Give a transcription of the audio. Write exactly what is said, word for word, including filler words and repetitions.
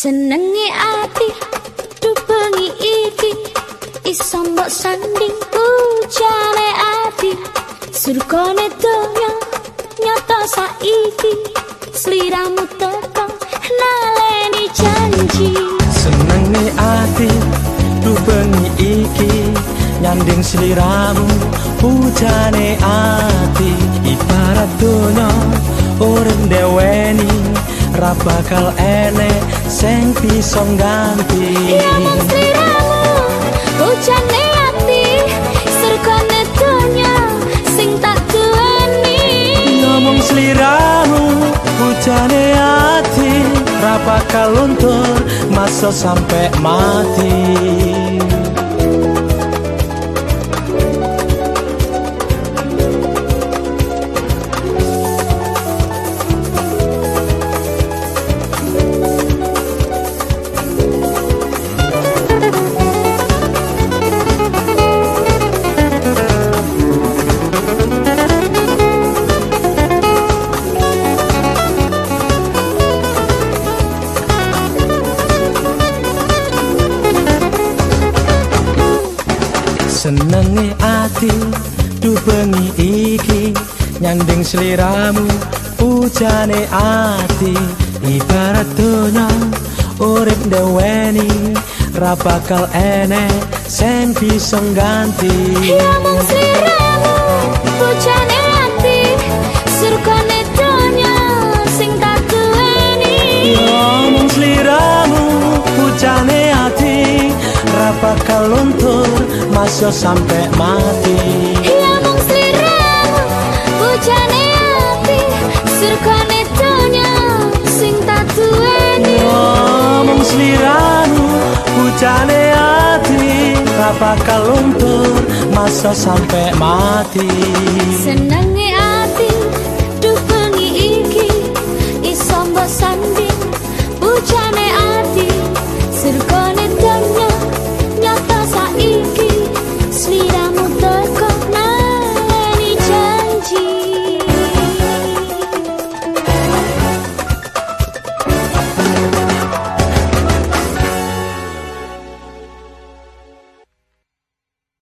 Senenge ati dubengi iki iso mbok sanding ujane ati surgane donya nyata saiki sliramu teko naleni janji. Senenge ati dubengi iki nyanding sliramu ujane ati ibarat donya urip deweni ra bakal enek sing bisa ngganti. Ya mung sliramu ujane ati surgane donya sing tak duweni. Ngomong sliramu ujane ati ra bakal luntur masa sampai mati. Senenge ati dubengi iki nyanding sliramu ujane ati ibarat donya urip deweni ra bakal enek sing bisa ngganti. Ya mung sliramu ujane ati surgane donya sing tak duweni. Ya mung sliramu ujane ati ra bakal luntur masa sampai mati. Ya mung sliramu ujane ati surgane donya sing tak duweni. Ya mung sliramu ujane ati ra bakal luntur masa sampai mati. Seneng